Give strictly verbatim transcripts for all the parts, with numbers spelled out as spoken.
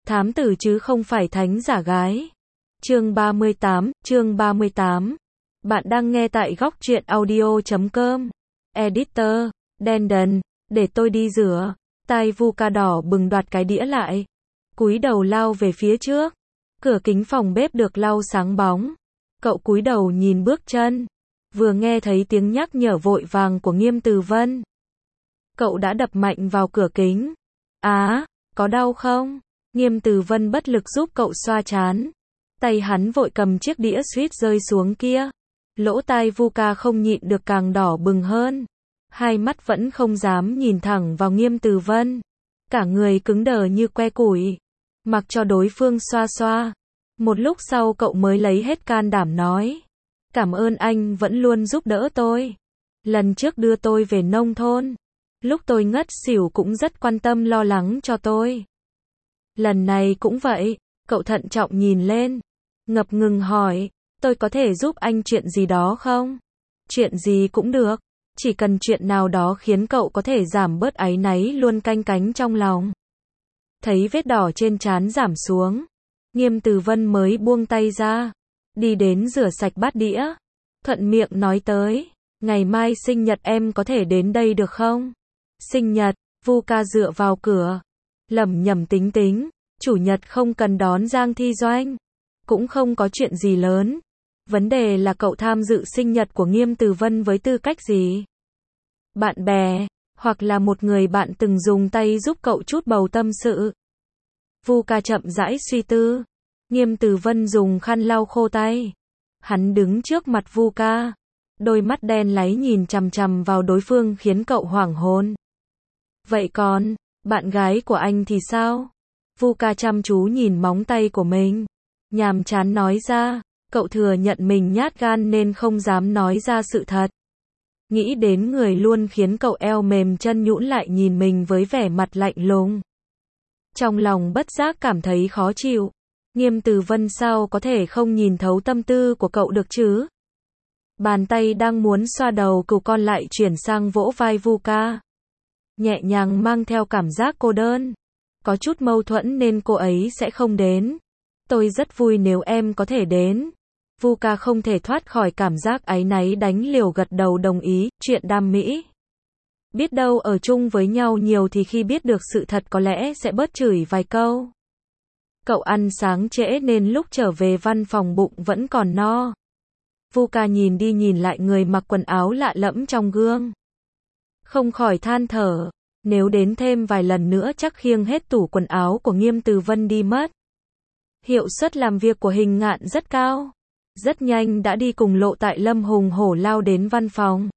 Thám tử chứ không phải thánh giả gái. Chương ba mươi tám, chương ba mươi tám. Bạn đang nghe tại góc truyện audio chấm com. Editor, Dandon, để tôi đi rửa. Tai Vuka đỏ bừng đoạt cái đĩa lại. Cúi đầu lao về phía trước. Cửa kính phòng bếp được lau sáng bóng. Cậu cúi đầu nhìn bước chân. Vừa nghe thấy tiếng nhắc nhở vội vàng của Nghiêm Từ Vân. Cậu đã đập mạnh vào cửa kính. Á, có đau không? Nghiêm Từ Vân bất lực giúp cậu xoa trán. Tay hắn vội cầm chiếc đĩa suýt rơi xuống kia. Lỗ tai Vuka không nhịn được càng đỏ bừng hơn. Hai mắt vẫn không dám nhìn thẳng vào Nghiêm Từ Vân. Cả người cứng đờ như que củi. Mặc cho đối phương xoa xoa. Một lúc sau cậu mới lấy hết can đảm nói. Cảm ơn anh vẫn luôn giúp đỡ tôi. Lần trước đưa tôi về nông thôn. Lúc tôi ngất xỉu cũng rất quan tâm lo lắng cho tôi. Lần này cũng vậy. Cậu thận trọng nhìn lên. Ngập ngừng hỏi. Tôi có thể giúp anh chuyện gì đó không? Chuyện gì cũng được. Chỉ cần chuyện nào đó khiến cậu có thể giảm bớt áy náy luôn canh cánh trong lòng. Thấy vết đỏ trên trán giảm xuống. Nghiêm Từ Vân mới buông tay ra. Đi đến rửa sạch bát đĩa. Thuận miệng nói tới. Ngày mai sinh nhật em có thể đến đây được không? Sinh nhật, Vuka dựa vào cửa. Lẩm nhẩm tính tính. Chủ nhật không cần đón Giang Thi Doanh. Cũng không có chuyện gì lớn. Vấn đề là cậu tham dự sinh nhật của Nghiêm Từ Vân với tư cách gì? Bạn bè, hoặc là một người bạn từng dùng tay giúp cậu chút bầu tâm sự. Vuka chậm rãi suy tư. Nghiêm Từ Vân dùng khăn lau khô tay. Hắn đứng trước mặt Vuka. Đôi mắt đen láy nhìn chằm chằm vào đối phương khiến cậu hoảng hồn. Vậy còn, bạn gái của anh thì sao? Vuka chăm chú nhìn móng tay của mình. Nhàm chán nói ra. Cậu thừa nhận mình nhát gan nên không dám nói ra sự thật. Nghĩ đến người luôn khiến cậu eo mềm chân nhũn lại nhìn mình với vẻ mặt lạnh lùng. Trong lòng bất giác cảm thấy khó chịu. Nghiêm Từ Vân sao có thể không nhìn thấu tâm tư của cậu được chứ? Bàn tay đang muốn xoa đầu cừu con lại chuyển sang vỗ vai Vuka. Nhẹ nhàng mang theo cảm giác cô đơn. Có chút mâu thuẫn nên cô ấy sẽ không đến. Tôi rất vui nếu em có thể đến. Vuka không thể thoát khỏi cảm giác áy náy đánh liều gật đầu đồng ý, chuyện đam mỹ. Biết đâu ở chung với nhau nhiều thì khi biết được sự thật có lẽ sẽ bớt chửi vài câu. Cậu ăn sáng trễ nên lúc trở về văn phòng bụng vẫn còn no. Vuka nhìn đi nhìn lại người mặc quần áo lạ lẫm trong gương. Không khỏi than thở, nếu đến thêm vài lần nữa chắc khiêng hết tủ quần áo của Nghiêm Từ Vân đi mất. Hiệu suất làm việc của Hình Ngạn rất cao. Rất nhanh đã đi cùng Lộ Tại Lâm hùng hổ lao đến văn phòng.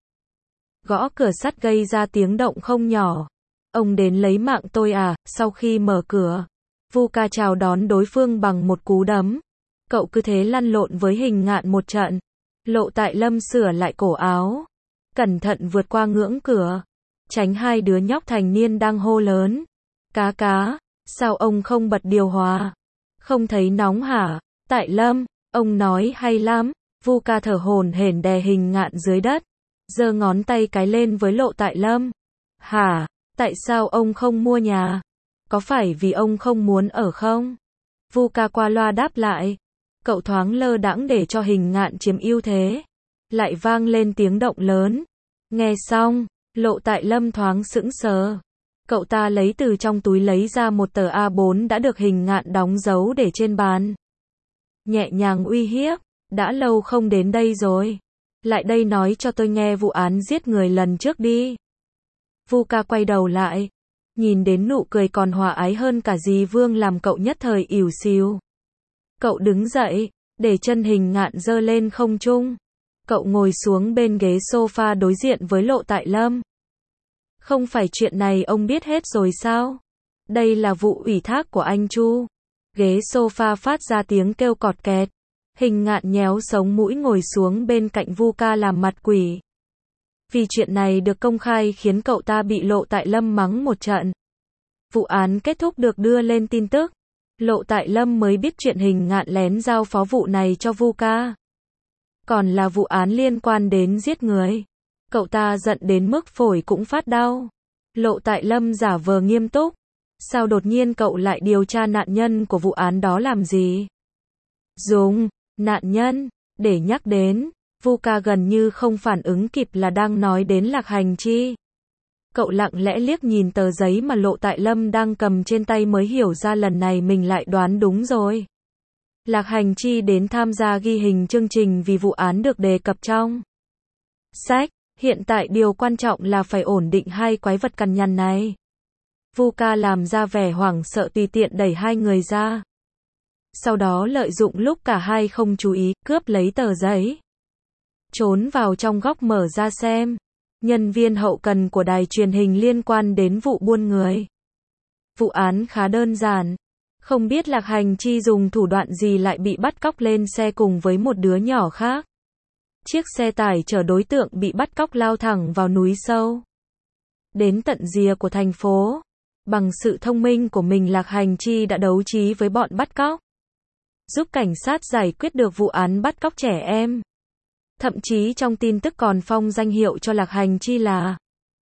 Gõ cửa sắt gây ra tiếng động không nhỏ. Ông đến lấy mạng tôi à? Sau khi mở cửa, Vuka chào đón đối phương bằng một cú đấm. Cậu cứ thế lăn lộn với Hình Ngạn một trận. Lộ Tại Lâm sửa lại cổ áo. Cẩn thận vượt qua ngưỡng cửa. Tránh hai đứa nhóc thành niên đang hô lớn. Cá cá, sao ông không bật điều hòa? Không thấy nóng hả? Tại Lâm, ông nói hay lắm. Vuka thở hổn hển đè Hình Ngạn dưới đất. Giơ ngón tay cái lên với Lộ Tại Lâm. Hả? Tại sao ông không mua nhà? Có phải vì ông không muốn ở không? Vuka qua loa đáp lại. Cậu thoáng lơ đãng để cho Hình Ngạn chiếm ưu thế. Lại vang lên tiếng động lớn. Nghe xong, Lộ Tại Lâm thoáng sững sờ. Cậu ta lấy từ trong túi lấy ra một tờ A bốn đã được Hình Ngạn đóng dấu để trên bàn. Nhẹ nhàng uy hiếp. Đã lâu không đến đây rồi. Lại đây nói cho tôi nghe vụ án giết người lần trước đi. Vuka quay đầu lại. Nhìn đến nụ cười còn hòa ái hơn cả dì Vương làm cậu nhất thời ỉu xìu. Cậu đứng dậy, để chân Hình Ngạn giơ lên không trung. Cậu ngồi xuống bên ghế sofa đối diện với Lộ Tại Lâm. Không phải chuyện này ông biết hết rồi sao? Đây là vụ ủy thác của anh Chu. Ghế sofa phát ra tiếng kêu cọt kẹt. Hình Ngạn nhéo sống mũi ngồi xuống bên cạnh Vuka làm mặt quỷ. Vì chuyện này được công khai khiến cậu ta bị Lộ Tại Lâm mắng một trận. Vụ án kết thúc được đưa lên tin tức. Lộ Tại Lâm mới biết chuyện Hình Ngạn lén giao phó vụ này cho Vuka. Còn là vụ án liên quan đến giết người. Cậu ta giận đến mức phổi cũng phát đau. Lộ Tại Lâm giả vờ nghiêm túc. Sao đột nhiên cậu lại điều tra nạn nhân của vụ án đó làm gì? Dùng, nạn nhân, để nhắc đến, Vuka gần như không phản ứng kịp là đang nói đến Lạc Hành Chi. Cậu lặng lẽ liếc nhìn tờ giấy mà Lộ Tại Lâm đang cầm trên tay mới hiểu ra lần này mình lại đoán đúng rồi. Lạc Hành Chi đến tham gia ghi hình chương trình vì vụ án được đề cập trong sách. Hiện tại điều quan trọng là phải ổn định hai quái vật cằn nhằn này. Vuka làm ra vẻ hoảng sợ tùy tiện đẩy hai người ra. Sau đó lợi dụng lúc cả hai không chú ý, cướp lấy tờ giấy. Trốn vào trong góc mở ra xem. Nhân viên hậu cần của đài truyền hình liên quan đến vụ buôn người. Vụ án khá đơn giản. Không biết Lạc Hành Chi dùng thủ đoạn gì lại bị bắt cóc lên xe cùng với một đứa nhỏ khác. Chiếc xe tải chở đối tượng bị bắt cóc lao thẳng vào núi sâu. Đến tận rìa của thành phố. Bằng sự thông minh của mình, Lạc Hành Chi đã đấu trí với bọn bắt cóc. Giúp cảnh sát giải quyết được vụ án bắt cóc trẻ em. Thậm chí trong tin tức còn phong danh hiệu cho Lạc Hành Chi là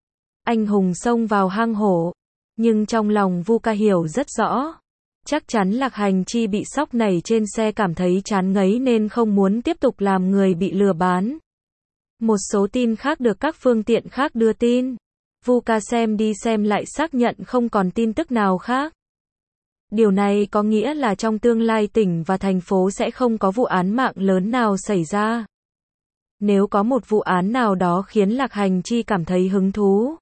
anh hùng xông vào hang hổ. Nhưng trong lòng Vuka hiểu rất rõ. Chắc chắn Lạc Hành Chi bị sốc nảy trên xe cảm thấy chán ngấy nên không muốn tiếp tục làm người bị lừa bán. Một số tin khác được các phương tiện khác đưa tin. Vuka xem đi xem lại xác nhận không còn tin tức nào khác. Điều này có nghĩa là trong tương lai tỉnh và thành phố sẽ không có vụ án mạng lớn nào xảy ra. Nếu có một vụ án nào đó khiến Lạc Hành Chi cảm thấy hứng thú,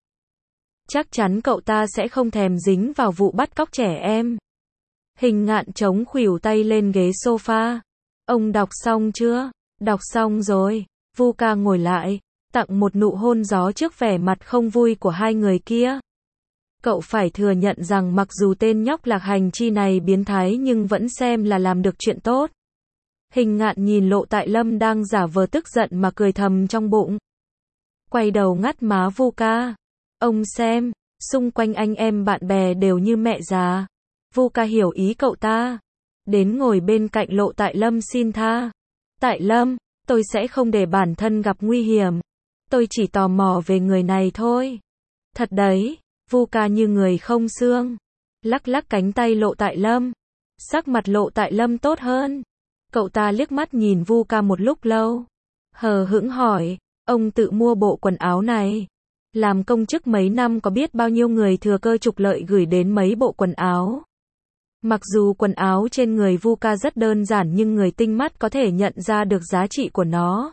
chắc chắn cậu ta sẽ không thèm dính vào vụ bắt cóc trẻ em. Hình Ngạn chống khuỷu tay lên ghế sofa. Ông đọc xong chưa? Đọc xong rồi. Vuka ngồi lại, tặng một nụ hôn gió trước vẻ mặt không vui của hai người kia. Cậu phải thừa nhận rằng mặc dù tên nhóc Lạc Hành Chi này biến thái nhưng vẫn xem là làm được chuyện tốt. Hình Ngạn nhìn Lộ Tại Lâm đang giả vờ tức giận mà cười thầm trong bụng. Quay đầu ngắt má Vuka. Ông xem, xung quanh anh em bạn bè đều như mẹ già. Vuka hiểu ý cậu ta. Đến ngồi bên cạnh Lộ Tại Lâm xin tha. Tại Lâm, tôi sẽ không để bản thân gặp nguy hiểm. Tôi chỉ tò mò về người này thôi. Thật đấy, Vuka như người không xương. Lắc lắc cánh tay Lộ Tại Lâm. Sắc mặt Lộ Tại Lâm tốt hơn. Cậu ta liếc mắt nhìn Vuka một lúc lâu. Hờ hững hỏi, ông tự mua bộ quần áo này. Làm công chức mấy năm có biết bao nhiêu người thừa cơ trục lợi gửi đến mấy bộ quần áo. Mặc dù quần áo trên người Vuka rất đơn giản nhưng người tinh mắt có thể nhận ra được giá trị của nó.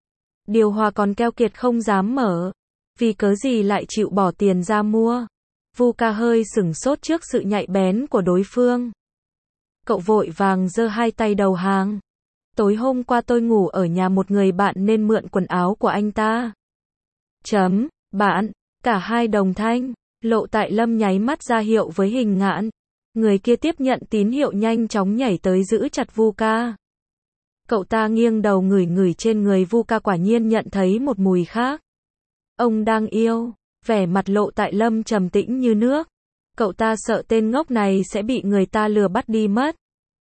Điều hòa còn keo kiệt không dám mở. Vì cớ gì lại chịu bỏ tiền ra mua? Vuka hơi sửng sốt trước sự nhạy bén của đối phương. Cậu vội vàng giơ hai tay đầu hàng. Tối hôm qua tôi ngủ ở nhà một người bạn nên mượn quần áo của anh ta. Chấm, bạn, cả hai đồng thanh. Lộ Tại Lâm nháy mắt ra hiệu với Hình Ngạn. Người kia tiếp nhận tín hiệu nhanh chóng nhảy tới giữ chặt Vuka. Cậu ta nghiêng đầu ngửi ngửi trên người Vuka, quả nhiên nhận thấy một mùi khác. Ông đang yêu. Vẻ mặt Lộ Tại Lâm trầm tĩnh như nước. Cậu ta sợ tên ngốc này sẽ bị người ta lừa bắt đi mất.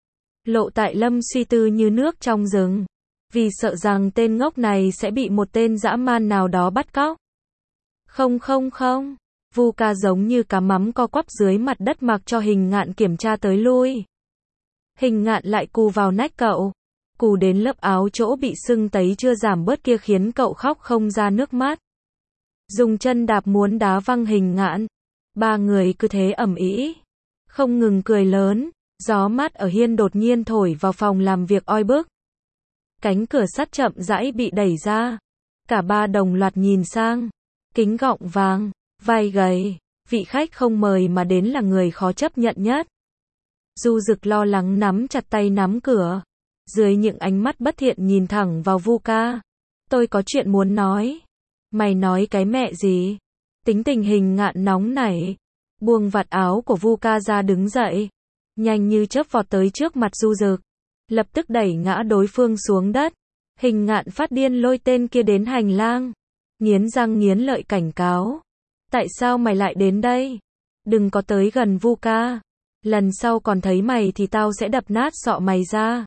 Lộ Tại Lâm suy tư như nước trong rừng. Vì sợ rằng tên ngốc này sẽ bị một tên dã man nào đó bắt cóc. Không không không. Vuka giống như cá mắm co quắp dưới mặt đất mặc cho Hình Ngạn kiểm tra tới lui. Hình Ngạn lại cù vào nách cậu. Cù đến lớp áo chỗ bị sưng tấy chưa giảm bớt kia khiến cậu khóc không ra nước mắt. Dùng chân đạp muốn đá văng Hình Ngạn. Ba người cứ thế ầm ĩ, không ngừng cười lớn. Gió mát ở hiên đột nhiên thổi vào phòng làm việc oi bức. Cánh cửa sắt chậm rãi bị đẩy ra. Cả ba đồng loạt nhìn sang. Kính gọng vàng, vai gầy, vị khách không mời mà đến là người khó chấp nhận nhất. Du Dực lo lắng nắm chặt tay nắm cửa. Dưới những ánh mắt bất thiện nhìn thẳng vào Vuka. Tôi có chuyện muốn nói. Mày nói cái mẹ gì? Tính tình Hình Ngạn nóng nảy. Buông vạt áo của Vuka ra đứng dậy. Nhanh như chớp vọt tới trước mặt Du Dực. Lập tức đẩy ngã đối phương xuống đất. Hình Ngạn phát điên lôi tên kia đến hành lang. Nghiến răng nghiến lợi cảnh cáo. Tại sao mày lại đến đây? Đừng có tới gần Vuka. Lần sau còn thấy mày thì tao sẽ đập nát sọ mày ra.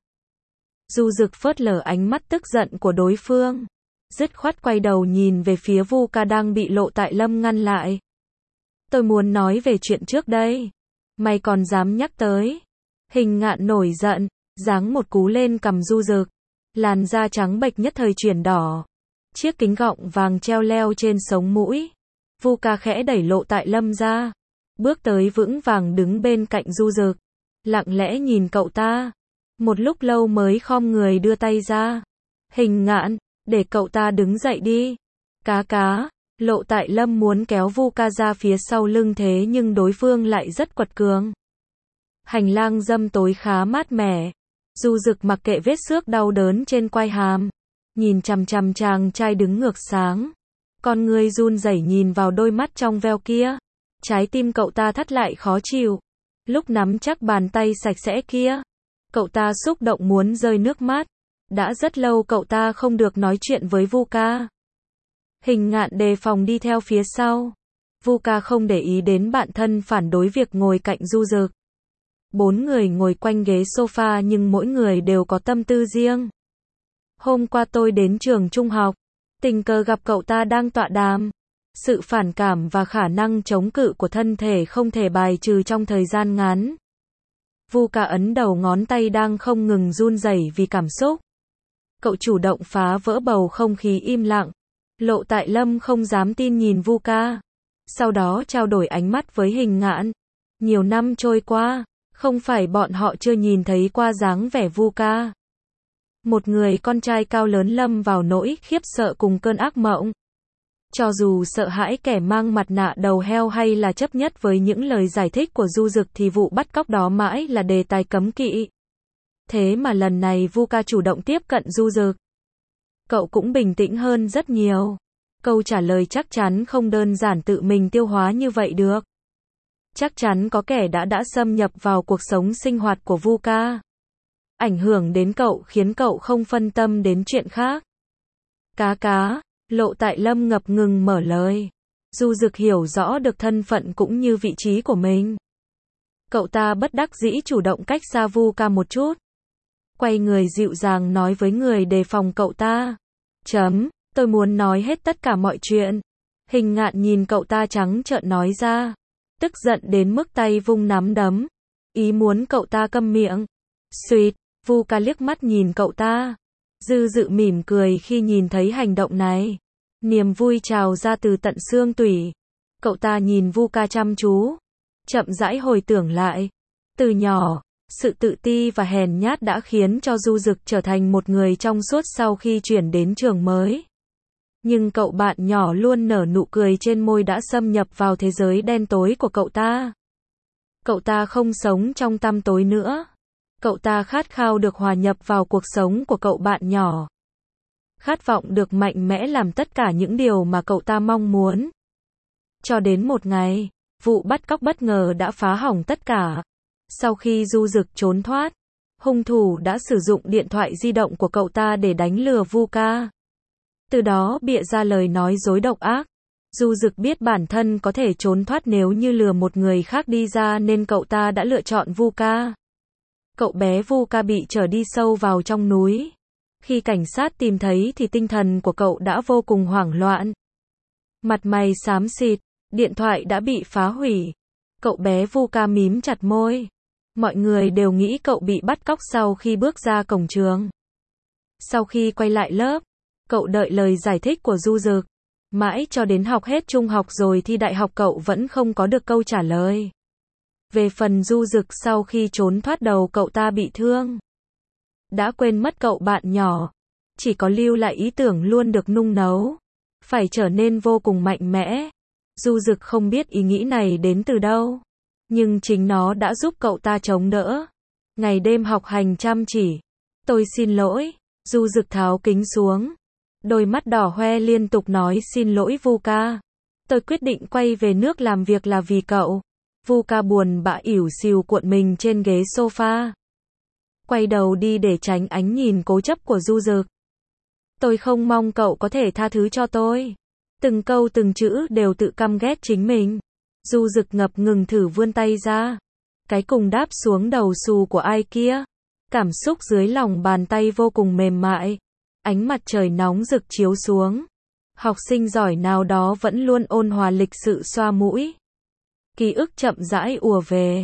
Du Dực phớt lờ ánh mắt tức giận của đối phương. Dứt khoát quay đầu nhìn về phía Vuka đang bị Lộ Tại Lâm ngăn lại. Tôi muốn nói về chuyện trước đây. Mày còn dám nhắc tới. Hình Ngạn nổi giận, giáng một cú lên cằm Du Dực. Làn da trắng bệch nhất thời chuyển đỏ. Chiếc kính gọng vàng treo leo trên sống mũi. Vu Ca khẽ đẩy Lộ Tại Lâm ra. Bước tới vững vàng đứng bên cạnh Du Dực. Lặng lẽ nhìn cậu ta. Một lúc lâu mới khom người đưa tay ra. Hình Ngạn, để cậu ta đứng dậy đi. Cá cá. Lộ Tại Lâm muốn kéo Vu Ca ra phía sau lưng thế nhưng đối phương lại rất quật cường. Hành lang râm tối khá mát mẻ. Du Dực mặc kệ vết xước đau đớn trên quai hàm. Nhìn chằm chằm chàng trai đứng ngược sáng. Con người run rẩy nhìn vào đôi mắt trong veo kia. Trái tim cậu ta thắt lại khó chịu. Lúc nắm chắc bàn tay sạch sẽ kia. Cậu ta xúc động muốn rơi nước mắt. Đã rất lâu cậu ta không được nói chuyện với Vu Ca. Hình Ngạn đề phòng đi theo phía sau. Vu Ca không để ý đến bạn thân phản đối việc ngồi cạnh Du Dực. Bốn người ngồi quanh ghế sofa nhưng mỗi người đều có tâm tư riêng. Hôm qua tôi đến trường trung học. Tình cờ gặp cậu ta đang tọa đàm. Sự phản cảm và khả năng chống cự của thân thể không thể bài trừ trong thời gian ngắn. Vu Ca ấn đầu ngón tay đang không ngừng run rẩy vì cảm xúc. Cậu chủ động phá vỡ bầu không khí im lặng. Lộ Tại Lâm không dám tin nhìn Vu Ca. Sau đó trao đổi ánh mắt với Hình Ngạn. Nhiều năm trôi qua, không phải bọn họ chưa nhìn thấy qua dáng vẻ Vu Ca. Một người con trai cao lớn lâm vào nỗi khiếp sợ cùng cơn ác mộng. Cho dù sợ hãi kẻ mang mặt nạ đầu heo hay là chấp nhất với những lời giải thích của Du Dực thì vụ bắt cóc đó mãi là đề tài cấm kỵ. Thế mà lần này Vu Ca chủ động tiếp cận Du Dực. Cậu cũng bình tĩnh hơn rất nhiều. Câu trả lời chắc chắn không đơn giản tự mình tiêu hóa như vậy được. Chắc chắn có kẻ đã đã xâm nhập vào cuộc sống sinh hoạt của Vu Ca. Ảnh hưởng đến cậu khiến cậu không phân tâm đến chuyện khác. Cá cá, Lộ Tại Lâm ngập ngừng mở lời. Du Dực hiểu rõ được thân phận cũng như vị trí của mình. Cậu ta bất đắc dĩ chủ động cách xa Vu Ca một chút. Quay người dịu dàng nói với người đề phòng cậu ta. Chấm, tôi muốn nói hết tất cả mọi chuyện. Hình Ngạn nhìn cậu ta trắng trợn nói ra. Tức giận đến mức tay vung nắm đấm. Ý muốn cậu ta câm miệng. Xuyệt, Vu Ca liếc mắt nhìn cậu ta. Dư dự mỉm cười khi nhìn thấy hành động này. Niềm vui trào ra từ tận xương tủy. Cậu ta nhìn Vu Ca chăm chú. Chậm rãi hồi tưởng lại. Từ nhỏ, sự tự ti và hèn nhát đã khiến cho Du Dực trở thành một người trong suốt sau khi chuyển đến trường mới. Nhưng cậu bạn nhỏ luôn nở nụ cười trên môi đã xâm nhập vào thế giới đen tối của cậu ta. Cậu ta không sống trong tăm tối nữa. Cậu ta khát khao được hòa nhập vào cuộc sống của cậu bạn nhỏ. Khát vọng được mạnh mẽ làm tất cả những điều mà cậu ta mong muốn. Cho đến một ngày, vụ bắt cóc bất ngờ đã phá hỏng tất cả. Sau khi Du Dực trốn thoát, hung thủ đã sử dụng điện thoại di động của cậu ta để đánh lừa Vu Ca. Từ đó bịa ra lời nói dối độc ác. Du Dực biết bản thân có thể trốn thoát nếu như lừa một người khác đi ra nên cậu ta đã lựa chọn Vu Ca. Cậu bé Vu Ca bị trở đi sâu vào trong núi. Khi cảnh sát tìm thấy thì tinh thần của cậu đã vô cùng hoảng loạn. Mặt mày xám xịt, điện thoại đã bị phá hủy. Cậu bé Vu Ca mím chặt môi. Mọi người đều nghĩ cậu bị bắt cóc sau khi bước ra cổng trường. Sau khi quay lại lớp, cậu đợi lời giải thích của Du Dực. Mãi cho đến học hết trung học rồi thi đại học cậu vẫn không có được câu trả lời. Về phần Du Dực sau khi trốn thoát đầu cậu ta bị thương. Đã quên mất cậu bạn nhỏ. Chỉ có lưu lại ý tưởng luôn được nung nấu. Phải trở nên vô cùng mạnh mẽ. Du Dực không biết ý nghĩ này đến từ đâu. Nhưng chính nó đã giúp cậu ta chống đỡ. Ngày đêm học hành chăm chỉ. Tôi xin lỗi. Du Dực tháo kính xuống. Đôi mắt đỏ hoe liên tục nói xin lỗi Vu Ca. Tôi quyết định quay về nước làm việc là vì cậu. Vu Ca buồn bã ỉu xìu cuộn mình trên ghế sofa. Quay đầu đi để tránh ánh nhìn cố chấp của Du Dực. Tôi không mong cậu có thể tha thứ cho tôi. Từng câu từng chữ đều tự căm ghét chính mình. Du Dực ngập ngừng thử vươn tay ra. Cái cùng đáp xuống đầu xù của ai kia. Cảm xúc dưới lòng bàn tay vô cùng mềm mại. Ánh mặt trời nóng rực chiếu xuống. Học sinh giỏi nào đó vẫn luôn ôn hòa lịch sự xoa mũi. Ký ức chậm rãi ùa về.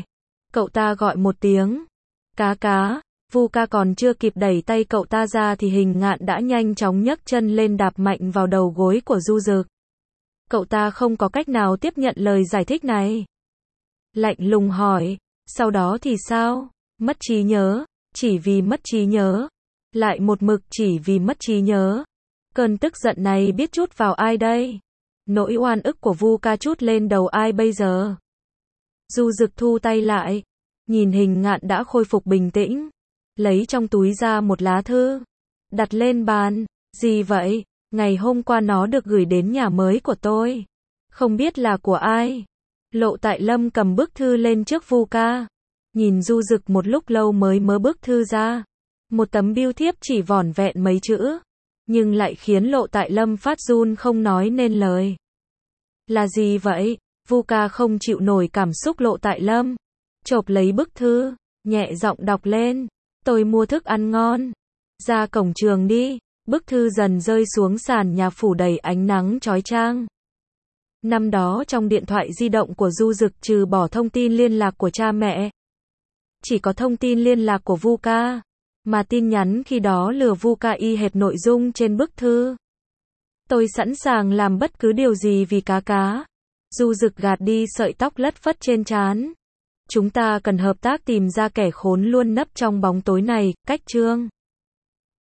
Cậu ta gọi một tiếng. Cá cá. Vu ca còn chưa kịp đẩy tay cậu ta ra thì Hình Ngạn đã nhanh chóng nhấc chân lên đạp mạnh vào đầu gối của Du Dực. Cậu ta không có cách nào tiếp nhận lời giải thích này. Lạnh lùng hỏi, sau đó thì sao? Mất trí nhớ, chỉ vì mất trí nhớ. Lại một mực chỉ vì mất trí nhớ. Cơn tức giận này biết trút vào ai đây? Nỗi oan ức của Vu ca trút lên đầu ai bây giờ? Du Dực thu tay lại, nhìn Hình Ngạn đã khôi phục bình tĩnh, lấy trong túi ra một lá thư, đặt lên bàn. Gì vậy? Ngày hôm qua nó được gửi đến nhà mới của tôi. Không biết là của ai. Lộ Tại Lâm cầm bức thư lên trước Vu ca, nhìn Du Dực một lúc lâu mới mở bức thư ra. Một tấm bưu thiếp chỉ vỏn vẹn mấy chữ, nhưng lại khiến Lộ Tại Lâm phát run không nói nên lời. Là gì vậy? Vu ca không chịu nổi cảm xúc Lộ Tại Lâm, chộp lấy bức thư, nhẹ giọng đọc lên. Tôi mua thức ăn ngon. Ra cổng trường đi. Bức thư dần rơi xuống sàn nhà phủ đầy ánh nắng chói chang. Năm đó trong điện thoại di động của Du Dực trừ bỏ thông tin liên lạc của cha mẹ, chỉ có thông tin liên lạc của Vu ca, mà tin nhắn khi đó lừa Vu ca y hệt nội dung trên bức thư. Tôi sẵn sàng làm bất cứ điều gì vì cá cá. Du Dực gạt đi sợi tóc lất phất trên trán. Chúng ta cần hợp tác tìm ra kẻ khốn luôn nấp trong bóng tối này. Cách chương